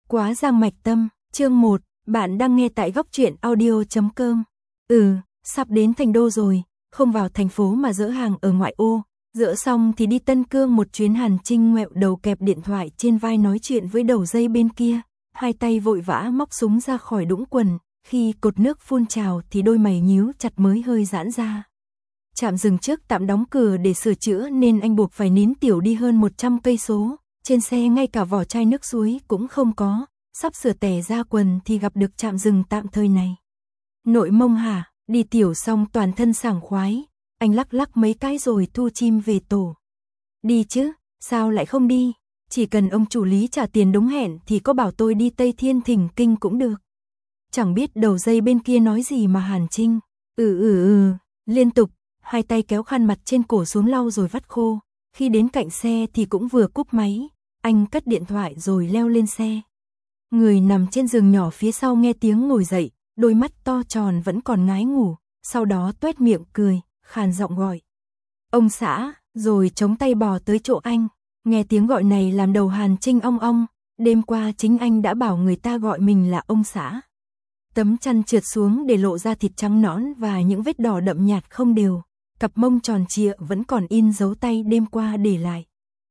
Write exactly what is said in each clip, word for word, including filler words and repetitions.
Quá giang mạch tâm, chương một, bạn đang nghe tại góc truyện audio chấm com. Ừ, sắp đến thành đô rồi, không vào thành phố mà dỡ hàng ở ngoại ô, dỡ xong thì đi Tân Cương một chuyến. Hàn Trinh ngoẹo đầu kẹp điện thoại trên vai nói chuyện với đầu dây bên kia, hai tay vội vã móc súng ra khỏi đũng quần, khi cột nước phun trào thì đôi mày nhíu chặt mới hơi giãn ra. Trạm dừng trước tạm đóng cửa để sửa chữa nên anh buộc phải nín tiểu đi hơn một trăm cây số. Trên xe ngay cả vỏ chai nước suối cũng không có, sắp sửa tè ra quần thì gặp được trạm dừng tạm thời này. Nội Mông hả? Đi tiểu xong toàn thân sảng khoái, anh lắc lắc mấy cái rồi thu chim về tổ. Đi chứ, sao lại không đi? Chỉ cần ông chủ lý trả tiền đúng hẹn thì có bảo tôi đi Tây Thiên thỉnh kinh cũng được. Chẳng biết đầu dây bên kia nói gì mà Hàn Trinh ừ ừ ừ liên tục, hai tay kéo khăn mặt trên cổ xuống lau rồi vắt khô. Khi đến cạnh xe thì cũng vừa cúp máy, anh cất điện thoại rồi leo lên xe. Người nằm trên giường nhỏ phía sau nghe tiếng ngồi dậy, đôi mắt to tròn vẫn còn ngái ngủ, sau đó tuét miệng cười, khàn giọng gọi. Ông xã, rồi chống tay bò tới chỗ anh. Nghe tiếng gọi này làm đầu Hàn Trinh ong ong, đêm qua chính anh đã bảo người ta gọi mình là ông xã. Tấm chăn trượt xuống để lộ ra thịt trắng nõn và những vết đỏ đậm nhạt không đều, cặp mông tròn trịa vẫn còn in dấu tay đêm qua để lại.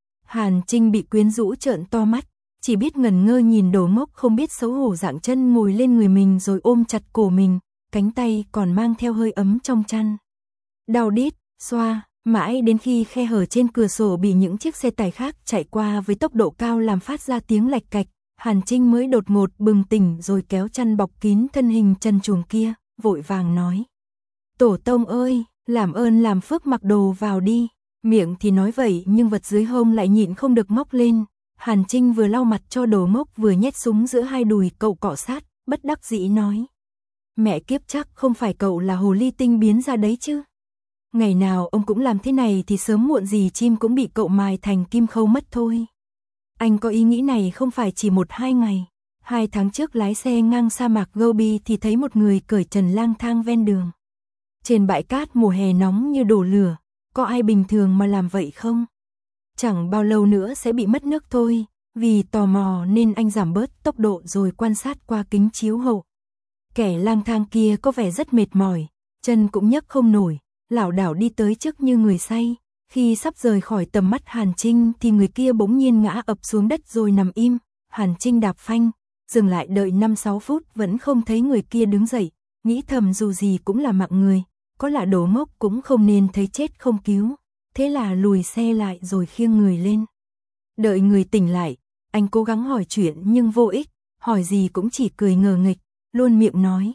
Hàn Trinh bị quyến rũ trợn to mắt, chỉ biết ngẩn ngơ nhìn Đồ Mốc không biết xấu hổ dạng chân ngồi lên người mình rồi ôm chặt cổ mình, cánh tay còn mang theo hơi ấm trong chăn. Đau đít, xoa, mãi đến khi khe hở trên cửa sổ bị những chiếc xe tải khác chạy qua với tốc độ cao làm phát ra tiếng lạch cạch, Hàn Trinh mới đột ngột bừng tỉnh rồi kéo chăn bọc kín thân hình trần truồng kia, vội vàng nói. Tổ tông ơi, làm ơn làm phước mặc đồ vào đi. Miệng thì nói vậy nhưng vật dưới hông lại nhịn không được móc lên. Hàn Trinh vừa lau mặt cho Đồ Mốc vừa nhét súng giữa hai đùi cậu cọ sát, bất đắc dĩ nói. Mẹ kiếp, chắc không phải cậu là hồ ly tinh biến ra đấy chứ. Ngày nào ông cũng làm thế này thì sớm muộn gì chim cũng bị cậu mài thành kim khâu mất thôi. Anh có ý nghĩ này không phải chỉ một hai ngày. Hai tháng trước lái xe ngang sa mạc Gobi thì thấy một người cởi trần lang thang ven đường. Trên bãi cát mùa hè nóng như đổ lửa, có ai bình thường mà làm vậy không? Chẳng bao lâu nữa sẽ bị mất nước thôi, vì tò mò nên anh giảm bớt tốc độ rồi quan sát qua kính chiếu hậu. Kẻ lang thang kia có vẻ rất mệt mỏi, chân cũng nhấc không nổi, lảo đảo đi tới trước như người say. Khi sắp rời khỏi tầm mắt Hàn Trinh thì người kia bỗng nhiên ngã ập xuống đất rồi nằm im. Hàn Trinh đạp phanh, dừng lại đợi năm sáu phút vẫn không thấy người kia đứng dậy, nghĩ thầm dù gì cũng là mạng người, có là Đồ Mốc cũng không nên thấy chết không cứu, thế là lùi xe lại rồi khiêng người lên. Đợi người tỉnh lại, anh cố gắng hỏi chuyện nhưng vô ích, hỏi gì cũng chỉ cười ngờ nghịch, luôn miệng nói.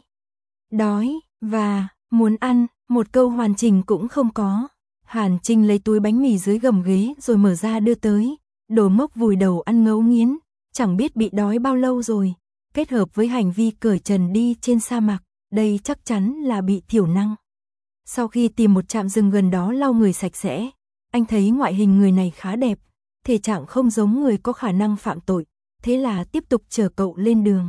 Đói, và, muốn ăn, một câu hoàn chỉnh cũng không có. Hàn Trinh lấy túi bánh mì dưới gầm ghế rồi mở ra đưa tới, Đồ Mốc vùi đầu ăn ngấu nghiến, chẳng biết bị đói bao lâu rồi, kết hợp với hành vi cởi trần đi trên sa mạc, đây chắc chắn là bị thiểu năng. Sau khi tìm một trạm dừng gần đó lau người sạch sẽ, anh thấy ngoại hình người này khá đẹp, thể trạng không giống người có khả năng phạm tội, thế là tiếp tục chở cậu lên đường.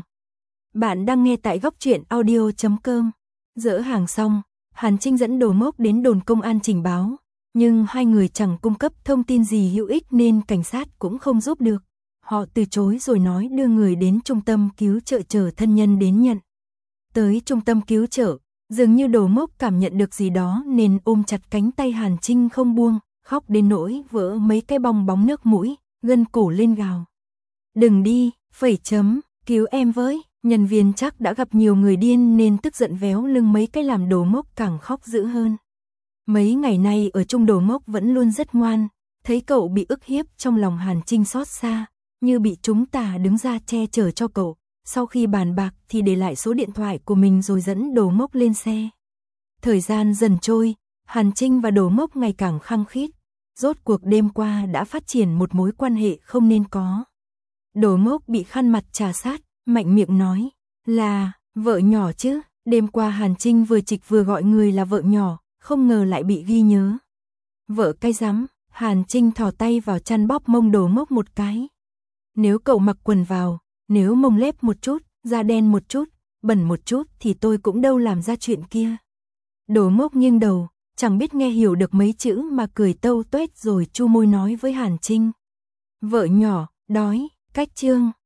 Bạn đang nghe tại góc truyện audio chấm com. Dỡ hàng xong, Hàn Trinh dẫn Đồ Mốc đến đồn công an trình báo, nhưng hai người chẳng cung cấp thông tin gì hữu ích nên cảnh sát cũng không giúp được. Họ từ chối rồi nói đưa người đến trung tâm cứu trợ chờ thân nhân đến nhận. Tới trung tâm cứu trợ, dường như Đồ Mốc cảm nhận được gì đó nên ôm chặt cánh tay Hàn Trinh không buông, khóc đến nỗi vỡ mấy cái bong bóng nước mũi, gân cổ lên gào. Đừng đi, phẩy chấm, cứu em với. Nhân viên chắc đã gặp nhiều người điên nên tức giận véo lưng mấy cái làm Đồ Mốc càng khóc dữ hơn. Mấy ngày nay ở chung Đồ Mốc vẫn luôn rất ngoan, thấy cậu bị ức hiếp trong lòng Hàn Trinh xót xa, như bị chúng tà đứng ra che chở cho cậu. Sau khi bàn bạc thì để lại số điện thoại của mình rồi dẫn Đồ Mốc lên xe. Thời gian dần trôi, Hàn Trinh và Đồ Mốc ngày càng khăng khít, rốt cuộc đêm qua đã phát triển một mối quan hệ không nên có. Đồ Mốc bị khăn mặt trà sát, mạnh miệng nói, là, vợ nhỏ chứ, đêm qua Hàn Trinh vừa trịch vừa gọi người là vợ nhỏ, không ngờ lại bị ghi nhớ. Vợ cái rắm, Hàn Trinh thò tay vào chăn bóp mông Đồ Mốc một cái. Nếu cậu mặc quần vào, nếu mông lép một chút, da đen một chút, bẩn một chút thì tôi cũng đâu làm ra chuyện kia. Đồ Mốc nghiêng đầu, chẳng biết nghe hiểu được mấy chữ mà cười tâu tuét rồi chu môi nói với Hàn Trinh. Vợ nhỏ, đói, cách chương.